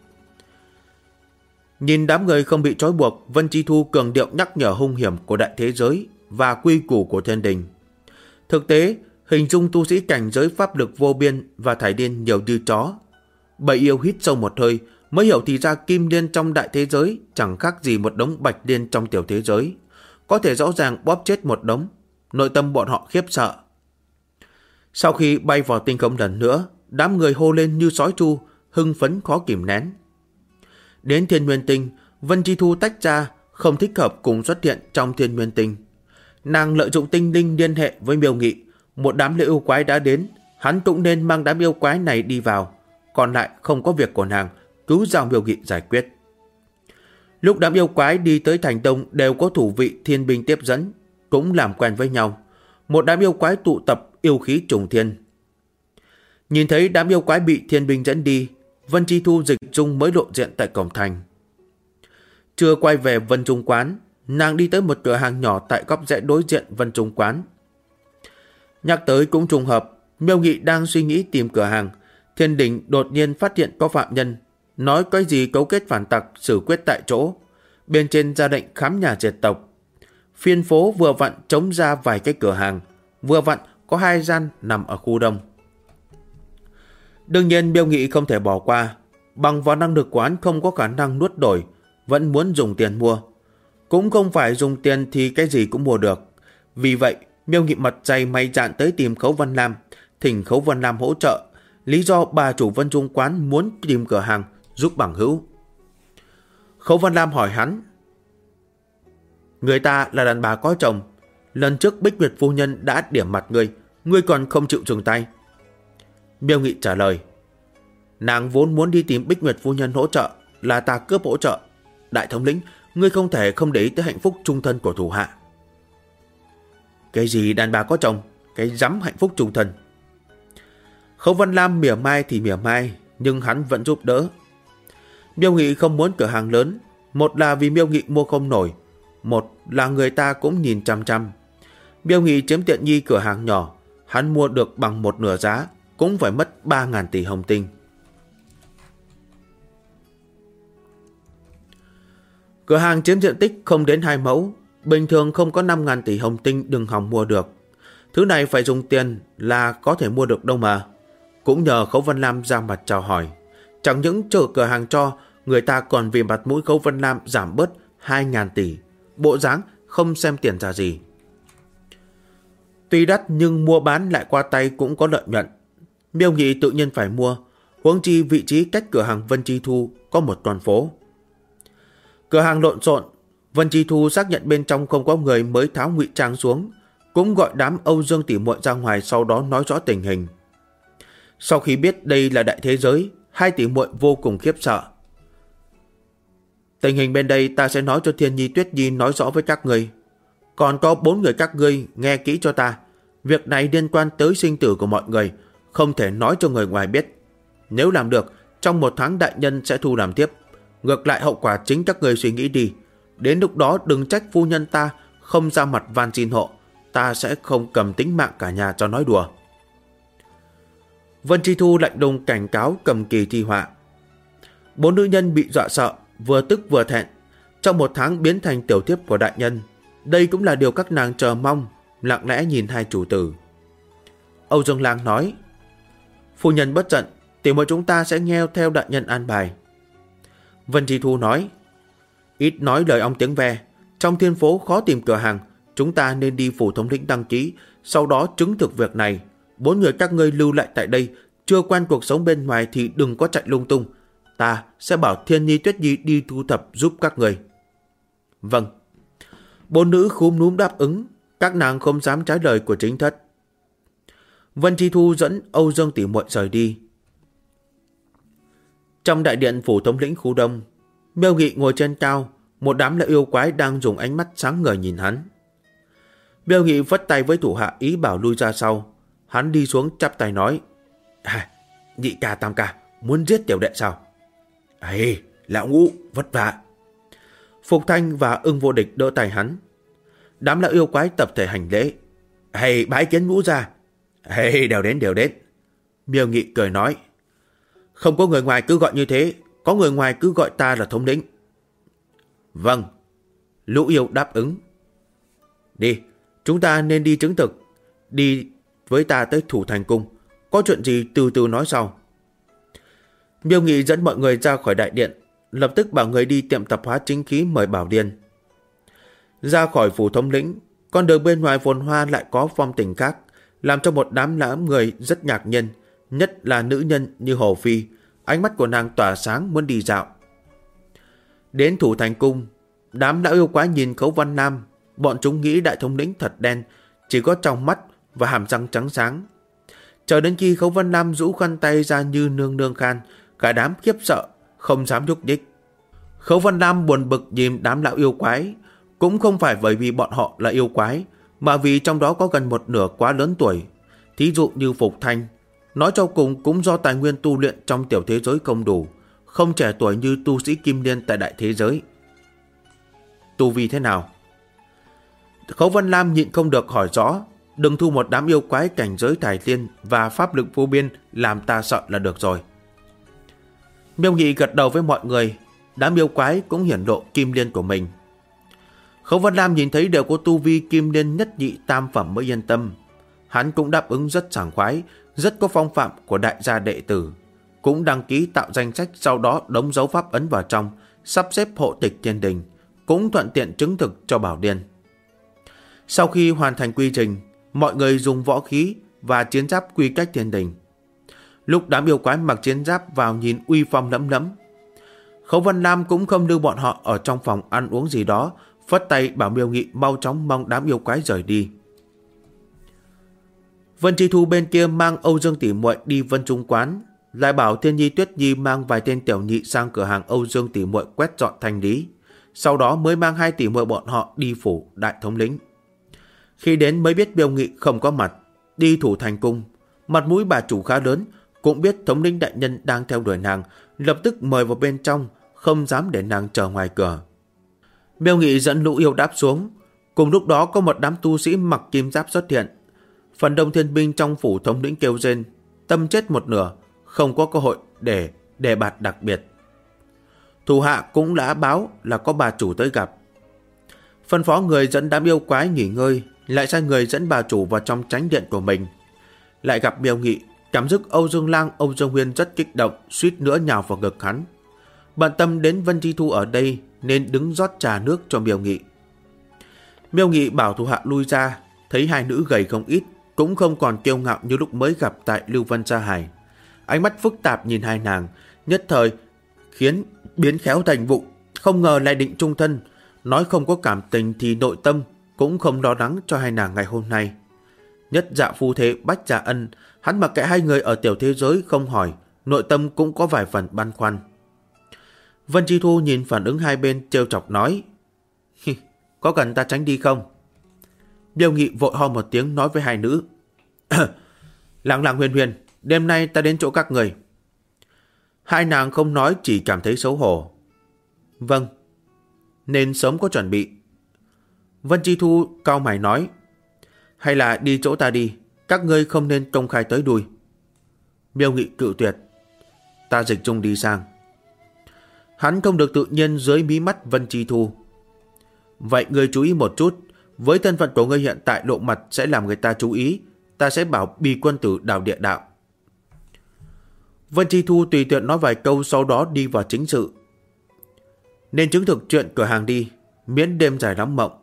Speaker 1: Nhìn đám người không bị trói buộc, Vân Chi Thu cường điệu nhắc nhở hung hiểm của đại thế giới và quy củ của thiên đình. Thực tế, hình dung tu sĩ cảnh giới pháp lực vô biên và thải điên nhiều như chó. Bầy yêu hít sâu một hơi mới hiểu thì ra kim liên trong đại thế giới chẳng khác gì một đống bạch liên trong tiểu thế giới, có thể rõ ràng bóp chết một đống. Nội tâm bọn họ khiếp sợ. Sau khi bay vào tinh không lần nữa, đám người hô lên như sói tru, hưng phấn khó kìm nén. Đến Thiên Nguyên Tinh, Vân Chi Thu tách ra, không thích hợp cùng xuất hiện trong Thiên Nguyên Tinh. Nàng lợi dụng tinh linh liên hệ với Miêu Nghị, một đám yêu quái đã đến, hắn cũng nên mang đám yêu quái này đi vào, còn lại không có việc của nàng, cứ giao Miêu Nghị giải quyết. Lúc đám yêu quái đi tới thành đông đều có thủ vị thiên binh tiếp dẫn, cũng làm quen với nhau. Một đám yêu quái tụ tập, yêu khí trùng thiên. Nhìn thấy đám yêu quái bị thiên binh dẫn đi, Vân Chi Thu dịch dung mới lộ diện tại cổng thành. Chưa quay về Vân Trung Quán, nàng đi tới một cửa hàng nhỏ tại góc rẽ đối diện Vân Trung Quán. Nhắc tới cũng trùng hợp, Miêu Nghị đang suy nghĩ tìm cửa hàng, Thiên Đình đột nhiên phát hiện có phạm nhân, nói cái gì cấu kết phản tặc xử quyết tại chỗ, bên trên ra lệnh khám nhà diệt tộc. Phiên phố vừa vặn trống ra vài cái cửa hàng, vừa vặn có 2 gian nằm ở khu đông. Đương nhiên Miêu Nghị không thể bỏ qua, bằng vào năng lực của hắn không có khả năng nuốt đổi, vẫn muốn dùng tiền mua. Cũng không phải dùng tiền thì cái gì cũng mua được. Vì vậy Miêu Nghị mặt dày mày dạn tới tìm Khấu Vân Lam, thỉnh Khấu Vân Lam hỗ trợ, lý do bà chủ Vân Trung Quán muốn tìm cửa hàng giúp bằng hữu. Khấu Vân Lam hỏi hắn, người ta là đàn bà có chồng, lần trước Bích Nguyệt phu nhân đã điểm mặt ngươi còn không chịu dừng tay. Miêu Nghị trả lời, nàng vốn muốn đi tìm Bích Nguyệt phu nhân hỗ trợ, là ta cướp hỗ trợ. Đại thống lĩnh, ngươi không thể không để ý tới hạnh phúc chung thân của thủ hạ. Cái gì đàn bà có chồng, cái rắm hạnh phúc chung thân. Khấu Vân Lam mỉa mai thì mỉa mai, nhưng hắn vẫn giúp đỡ. Miêu Nghị không muốn cửa hàng lớn, một là vì Miêu Nghị mua không nổi, một là người ta cũng nhìn chăm chăm. Miêu Nghị chiếm tiện nghi cửa hàng nhỏ, hắn mua được bằng một nửa giá, cũng phải mất 3.000 tỷ hồng tinh. Cửa hàng chiếm diện tích không đến 2 mẫu, bình thường không có 5.000 tỷ hồng tinh đừng hòng mua được. Thứ này phải dùng tiền là có thể mua được đâu mà. Cũng nhờ Khấu Vân Lam ra mặt chào hỏi. Chẳng những chờ cửa hàng cho, người ta còn vì mặt mũi Khấu Vân Lam giảm bớt 2.000 tỷ. Bộ dáng không xem tiền ra gì. Tuy đắt nhưng mua bán lại qua tay cũng có lợi nhuận. Miêu Nghị tự nhiên phải mua, huống chi vị trí cách cửa hàng Vân Chi Thu có một toàn phố. Cửa hàng lộn xộn, Vân Chi Thu xác nhận bên trong không có người mới tháo ngụy trang xuống, cũng gọi đám Âu Dương tỉ muội ra ngoài, sau đó nói rõ tình hình. Sau khi biết đây là đại thế giới, 2 tỷ muội vô cùng khiếp sợ. Tình hình bên đây ta sẽ nói cho Thiên Nhi Tuyết Nhi nói rõ với các người. Còn có 4 người các ngươi nghe kỹ cho ta. Việc này liên quan tới sinh tử của mọi người, không thể nói cho người ngoài biết. Nếu làm được, trong 1 tháng đại nhân sẽ thu làm tiếp. Ngược lại hậu quả chính các người suy nghĩ đi. Đến lúc đó đừng trách phu nhân ta không ra mặt van xin hộ. Ta sẽ không cầm tính mạng cả nhà cho nói đùa. Vân Chi Thu lạnh lùng cảnh cáo cầm kỳ thi họa. 4 nữ nhân bị dọa sợ, vừa tức vừa thẹn. Trong 1 tháng biến thành tiểu thiếp của đại nhân. Đây cũng là điều các nàng chờ mong, lặng lẽ nhìn 2 chủ tử. Âu Dương Lang nói, phu nhân bất giận, tiểu muội chúng ta sẽ nghe theo đại nhân an bài. Vân Chi Thu nói, ít nói lời ong tiếng ve, trong thiên phố khó tìm cửa hàng, chúng ta nên đi phủ thống lĩnh đăng ký, sau đó chứng thực việc này. 4 người các ngươi lưu lại tại đây, chưa quen cuộc sống bên ngoài thì đừng có chạy lung tung. Ta sẽ bảo Thiên Nhi Tuyết Nhi đi thu thập giúp các người. Vâng. Bốn nữ khúm núm đáp ứng, các nàng không dám trái lời của chính thất. Vân Chi Thu dẫn Âu Dương tỷ muội rời đi. Trong đại điện phủ thống lĩnh khu đông, Miêu Nghị ngồi trên cao, một đám lão yêu quái đang dùng ánh mắt sáng ngời nhìn hắn. Miêu Nghị vất tay với thủ hạ ý bảo lui ra sau. Hắn đi xuống chắp tay nói: Nhị ca tam ca, muốn giết tiểu đệ sao? Lão Ngũ, vất vả. Phục Thanh và Ưng Vô Địch đỡ tay hắn. Đám lão yêu quái tập thể hành lễ. Bái kiến Ngũ gia. Đều đến. Miêu Nghị cười nói: Không có người ngoài cứ gọi như thế, có người ngoài cứ gọi ta là thống lĩnh. Vâng. Lũ yêu đáp ứng. Đi, chúng ta nên đi chứng thực. Đi với ta tới Thủ Thành Cung, có chuyện gì từ từ nói sau. Miêu Nghị dẫn mọi người ra khỏi đại điện, lập tức bảo người đi tiệm tập hóa chính khí mời Bảo Điên. Ra khỏi phủ thống lĩnh, con đường bên ngoài phồn hoa lại có phong tình khác, làm cho một đám lão người rất ngạc nhiên, nhất là nữ nhân như Hồ Phi, ánh mắt của nàng tỏa sáng muốn đi dạo. Đến Thủ Thành Cung, đám lão yêu quái nhìn Khấu Văn Nam, bọn chúng nghĩ đại thống lĩnh thật đen, chỉ có trong mắt và hàm răng trắng sáng. Chờ đến khi Khấu Văn Nam rũ khăn tay ra như nương nương khan, cả đám khiếp sợ, không dám nhúc nhích. Khấu Văn Nam buồn bực nhìn đám lão yêu quái, cũng không phải bởi vì bọn họ là yêu quái, mà vì trong đó có gần một nửa quá lớn tuổi. Thí dụ như Phục Thanh, nói cho cùng cũng do tài nguyên tu luyện trong tiểu thế giới không đủ, không trẻ tuổi như tu sĩ Kim Liên tại đại thế giới. Tu vi thế nào? Khấu Văn Lam nhịn không được hỏi rõ. Đừng thu một đám yêu quái cảnh giới Thải Liên và pháp lực vô biên làm ta sợ là được rồi. Miêu Nghị gật đầu với mọi người. Đám yêu quái cũng hiển lộ Kim Liên của mình. Khấu Văn Lam nhìn thấy đều có tu vi Kim Liên nhất nhị tam phẩm mới yên tâm. Hắn cũng đáp ứng rất sảng khoái, rất có phong phạm của đại gia đệ tử. Cũng đăng ký tạo danh sách, sau đó đóng dấu pháp ấn vào trong, sắp xếp hộ tịch thiên đình, cũng thuận tiện chứng thực cho Bảo Điên. Sau khi hoàn thành quy trình, mọi người dùng võ khí và chiến giáp quy cách thiên đình. Lúc đám yêu quái mặc chiến giáp vào nhìn uy phong lẫm lẫm, Khấu Văn Lam cũng không đưa bọn họ ở trong phòng ăn uống gì đó, phất tay bảo Miêu Nghị mau chóng mong đám yêu quái rời đi. Vân Chi Thu bên kia mang Âu Dương tỷ muội đi Vân Trung quán, lại bảo Thiên Nhi Tuyết Nhi mang vài tên tiểu nhị sang cửa hàng Âu Dương tỷ muội quét dọn thanh lý, sau đó mới mang 2 tỷ muội bọn họ đi phủ đại thống lĩnh. Khi đến mới biết Miêu Nghị không có mặt, đi Thủ Thành Cung, mặt mũi bà chủ khá lớn, cũng biết thống lĩnh đại nhân đang theo đuổi nàng, lập tức mời vào bên trong, không dám để nàng chờ ngoài cửa. Miêu Nghị dẫn lũ yêu đáp xuống, cùng lúc đó có một đám tu sĩ mặc kim giáp xuất hiện. Phần đông thiên binh trong phủ thống lĩnh kêu rên, tâm chết một nửa, không có cơ hội để đề bạt đặc biệt. Thủ hạ cũng đã báo là có bà chủ tới gặp. Phân phó người dẫn đám yêu quái nghỉ ngơi, lại sai người dẫn bà chủ vào trong chánh điện của mình. Lại gặp Miêu Nghị, cảm giác Âu Dương Lang, Âu Dương Huyên rất kích động, suýt nữa nhào vào ngực hắn. Bận tâm đến Vân Chi Thu ở đây nên đứng rót trà nước cho Miêu Nghị. Miêu Nghị bảo thủ hạ lui ra, thấy 2 nữ gầy không ít, cũng không còn kiêu ngạo như lúc mới gặp tại Lưu Vân Sa Hải. Ánh mắt phức tạp nhìn 2 nàng, nhất thời khiến biến khéo thành vụ, không ngờ lại định chung thân. Nói không có cảm tình thì nội tâm cũng không lo lắng cho 2 nàng ngày hôm nay. Nhất dạ phu thế bách dạ ân, hắn mặc kệ 2 người ở tiểu thế giới không hỏi, nội tâm cũng có vài phần băn khoăn. Vân Chi Thu nhìn phản ứng 2 bên trêu chọc nói: Có cần ta tránh đi không? Miêu Nghị vội ho một tiếng nói với 2 nữ: Làng Huyền Huyền, đêm nay ta đến chỗ các người. 2 nàng không nói, chỉ cảm thấy xấu hổ. Vâng, nên sớm có chuẩn bị. Vân Chi Thu cau mày nói: Hay là đi chỗ ta đi, các ngươi không nên công khai tới đuôi. Miêu Nghị cự tuyệt: Ta dịch chung đi sang. Hắn không được tự nhiên dưới mí mắt Vân Chi Thu. Vậy ngươi chú ý một chút, với thân phận của ngươi hiện tại lộ mặt sẽ làm người ta chú ý, ta sẽ bảo Bì quân tử đào địa đạo. Vân Chi Thu tùy tiện nói vài câu, sau đó đi vào chính sự. Nên chứng thực chuyện cửa hàng đi, miễn đêm dài lắm mộng.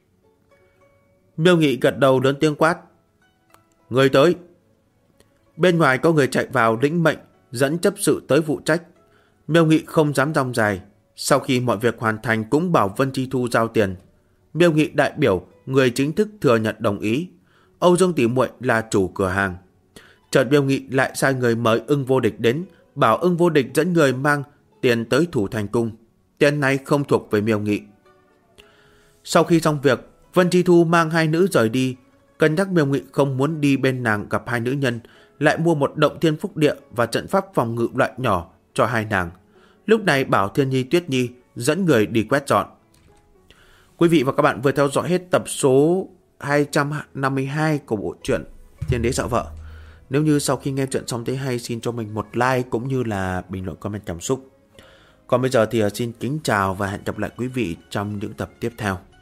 Speaker 1: Miêu Nghị gật đầu lớn tiếng quát: Người tới. Bên ngoài có người chạy vào lĩnh mệnh, dẫn chấp sự tới phụ trách. Miêu Nghị không dám rong dài, Sau khi mọi việc hoàn thành cũng bảo Vân Chi Thu giao tiền. Miêu Nghị đại biểu, người chính thức thừa nhận đồng ý. Âu Dương tỷ muội là chủ cửa hàng. Chợt Miêu Nghị lại sai người mời Ưng Vô Địch đến, bảo Ưng Vô Địch dẫn người mang tiền tới Thủ Thành Cung. Tiền này không thuộc về Miêu Nghị. Sau khi xong việc, Vân Chi Thu mang hai nữ rời đi. Cân nhắc Miêu Nghị không muốn đi bên nàng gặp hai nữ nhân, lại mua một động thiên phúc địa và trận pháp phòng ngự loại nhỏ cho hai nàng. Lúc này bảo Thiên Nhi Tuyết Nhi dẫn người đi quét dọn. Quý vị và các bạn vừa theo dõi hết tập số 252 của bộ truyện Thiên Đế Sợ Vợ. Nếu như sau khi nghe chuyện xong thấy hay, xin cho mình một like cũng như là bình luận comment cảm xúc. Còn bây giờ thì xin kính chào và hẹn gặp lại quý vị trong những tập tiếp theo.